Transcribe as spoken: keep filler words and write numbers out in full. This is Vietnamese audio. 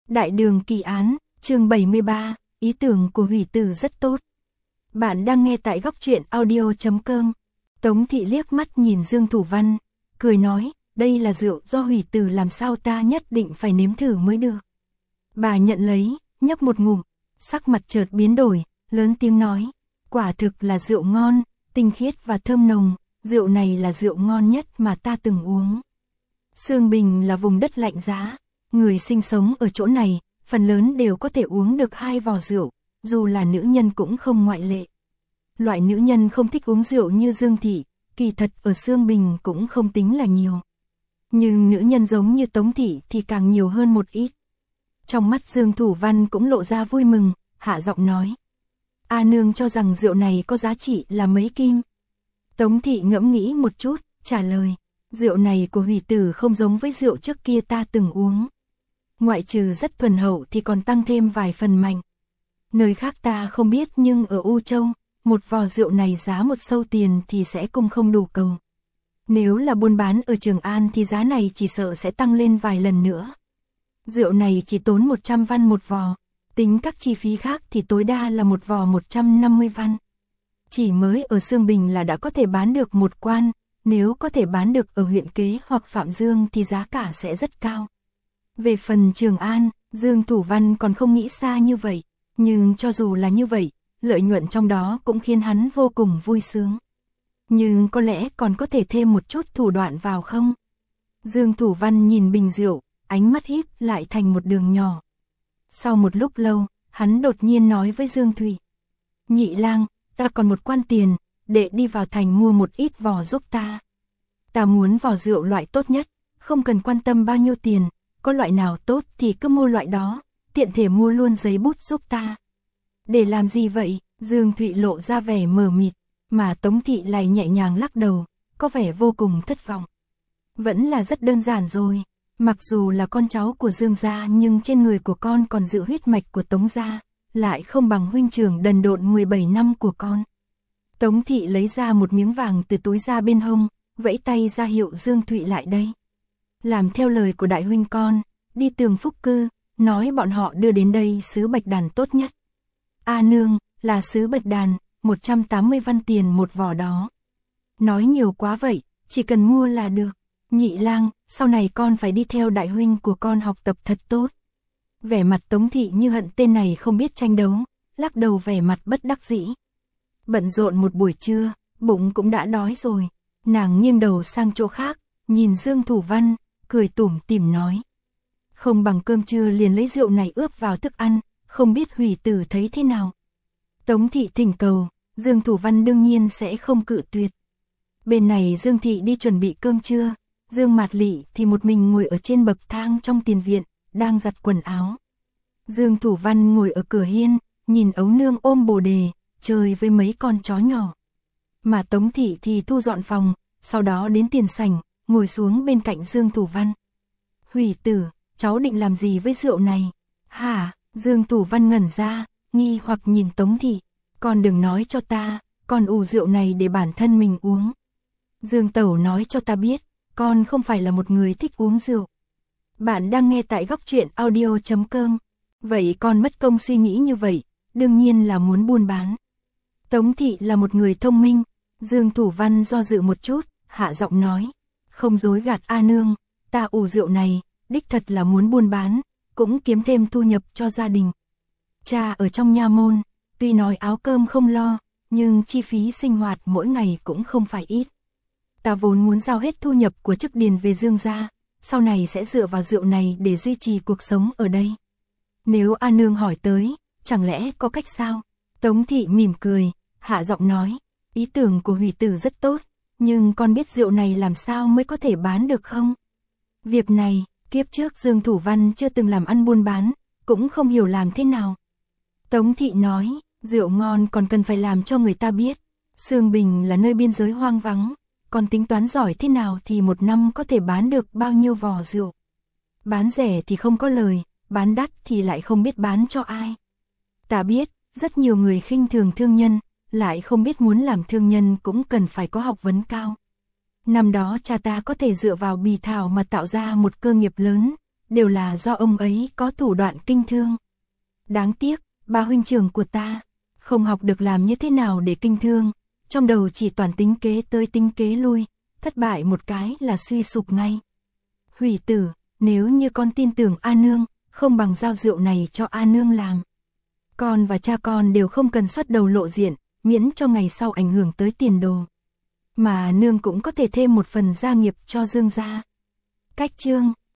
Đại đường kỳ án, chương bảy mươi ba, ý tưởng của hủy tử rất tốt. Bạn đang nghe tại góc truyện audio chấm com. Tống thị liếc mắt nhìn Dương Thủ Văn, cười nói, đây là rượu do hủy tử làm, sao ta nhất định phải nếm thử mới được. Bà nhận lấy, nhấp một ngụm, sắc mặt chợt biến đổi, lớn tiếng nói, quả thực là rượu ngon, tinh khiết và thơm nồng, rượu này là rượu ngon nhất mà ta từng uống. Sương Bình là vùng đất lạnh giá, người sinh sống ở chỗ này, phần lớn đều có thể uống được hai vò rượu, dù là nữ nhân cũng không ngoại lệ. Loại nữ nhân không thích uống rượu như Dương Thị, kỳ thật ở Sương Bình cũng không tính là nhiều. Nhưng nữ nhân giống như Tống Thị thì càng nhiều hơn một ít. Trong mắt Dương Thủ Văn cũng lộ ra vui mừng, hạ giọng nói. A nương cho rằng rượu này có giá trị là mấy kim. Tống Thị ngẫm nghĩ một chút, trả lời. Rượu này của hủy tử không giống với rượu trước kia ta từng uống. Ngoại trừ rất thuần hậu thì còn tăng thêm vài phần mạnh. Nơi khác ta không biết nhưng ở U Châu, một vò rượu này giá một sâu tiền thì sẽ cung không đủ cầu. Nếu là buôn bán ở Trường An thì giá này chỉ sợ sẽ tăng lên vài lần nữa. Rượu này chỉ tốn một trăm văn một vò, tính các chi phí khác thì tối đa là một vò một trăm năm mươi văn. Chỉ mới ở Sương Bình là đã có thể bán được một quan, nếu có thể bán được ở huyện Kế hoặc Phạm Dương thì giá cả sẽ rất cao. Về phần Trường An, Dương Thủ Văn còn không nghĩ xa như vậy, nhưng cho dù là như vậy, lợi nhuận trong đó cũng khiến hắn vô cùng vui sướng. Nhưng có lẽ còn có thể thêm một chút thủ đoạn vào không? Dương Thủ Văn nhìn bình rượu, ánh mắt híp lại thành một đường nhỏ. Sau một lúc lâu, hắn đột nhiên nói với Dương Thụy. Nhị lang, ta còn một quan tiền, để đi vào thành mua một ít vò giúp ta. Ta muốn vò rượu loại tốt nhất, không cần quan tâm bao nhiêu tiền, có loại nào tốt thì cứ mua loại đó, tiện thể mua luôn giấy bút giúp ta. Để làm gì vậy? Dương Thụy lộ ra vẻ mờ mịt, mà Tống Thị lại nhẹ nhàng lắc đầu, có vẻ vô cùng thất vọng. Vẫn là rất đơn giản rồi, mặc dù là con cháu của Dương gia nhưng trên người của con còn giữ huyết mạch của Tống gia, lại không bằng huynh trưởng đần độn mười bảy năm của con. Tống Thị lấy ra một miếng vàng từ túi ra bên hông, vẫy tay ra hiệu Dương Thụy lại đây. Làm theo lời của đại huynh con, đi Tường Phúc Cư, nói bọn họ đưa đến đây sứ bạch đàn tốt nhất. A nương, là sứ bạch đàn, một trăm tám mươi văn tiền một vò đó. Nói nhiều quá vậy, chỉ cần mua là được. Nhị lang, sau này con phải đi theo đại huynh của con học tập thật tốt. Vẻ mặt Tống Thị như hận tên này không biết tranh đấu, lắc đầu vẻ mặt bất đắc dĩ. Bận rộn một buổi trưa, bụng cũng đã đói rồi. Nàng nghiêng đầu sang chỗ khác, nhìn Dương Thủ Văn, cười tủm tỉm nói. Không bằng cơm trưa liền lấy rượu này ướp vào thức ăn, không biết hủy tử thấy thế nào. Tống Thị thỉnh cầu, Dương Thủ Văn đương nhiên sẽ không cự tuyệt. Bên này Dương Thị đi chuẩn bị cơm trưa, Dương Mạt Lị thì một mình ngồi ở trên bậc thang trong tiền viện, đang giặt quần áo. Dương Thủ Văn ngồi ở cửa hiên, nhìn ấu nương ôm bồ đề, chơi với mấy con chó nhỏ. Mà Tống Thị thì thu dọn phòng, sau đó đến tiền sảnh, ngồi xuống bên cạnh Dương Thủ Văn. Hủy tử, cháu định làm gì với rượu này? Hả? Dương Thủ Văn ngẩn ra, nghi hoặc nhìn Tống Thị. Con đừng nói cho ta, con ủ rượu này để bản thân mình uống. Dương Tẩu nói cho ta biết, con không phải là một người thích uống rượu. Bạn đang nghe tại góc truyện audio chấm com. Vậy con mất công suy nghĩ như vậy, đương nhiên là muốn buôn bán. Tống Thị là một người thông minh. Dương Thủ Văn do dự một chút, hạ giọng nói. Không dối gạt A nương, ta ủ rượu này, đích thật là muốn buôn bán, cũng kiếm thêm thu nhập cho gia đình. Cha ở trong nha môn, tuy nói áo cơm không lo, nhưng chi phí sinh hoạt mỗi ngày cũng không phải ít. Ta vốn muốn giao hết thu nhập của chức điền về Dương gia, sau này sẽ dựa vào rượu này để duy trì cuộc sống ở đây. Nếu A nương hỏi tới, chẳng lẽ có cách sao? Tống Thị mỉm cười, hạ giọng nói, ý tưởng của hủy tử rất tốt, nhưng con biết rượu này làm sao mới có thể bán được không? Việc này, kiếp trước Dương Thủ Văn chưa từng làm ăn buôn bán, cũng không hiểu làm thế nào. Tống Thị nói, rượu ngon còn cần phải làm cho người ta biết. Sương Bình là nơi biên giới hoang vắng, còn tính toán giỏi thế nào thì một năm có thể bán được bao nhiêu vò rượu. Bán rẻ thì không có lời, bán đắt thì lại không biết bán cho ai. Ta biết, rất nhiều người khinh thường thương nhân, lại không biết muốn làm thương nhân cũng cần phải có học vấn cao. Năm đó cha ta có thể dựa vào bì thảo mà tạo ra một cơ nghiệp lớn, đều là do ông ấy có thủ đoạn kinh thương. Đáng tiếc, ba huynh trưởng của ta, không học được làm như thế nào để kinh thương, trong đầu chỉ toàn tính kế tới tính kế lui, thất bại một cái là suy sụp ngay. Hủy Tử, nếu như con tin tưởng A Nương, không bằng giao rượu này cho A Nương làm. Con và cha con đều không cần xuất đầu lộ diện, miễn cho ngày sau ảnh hưởng tới tiền đồ. Mà Nương cũng có thể thêm một phần gia nghiệp cho Dương gia. Cách chương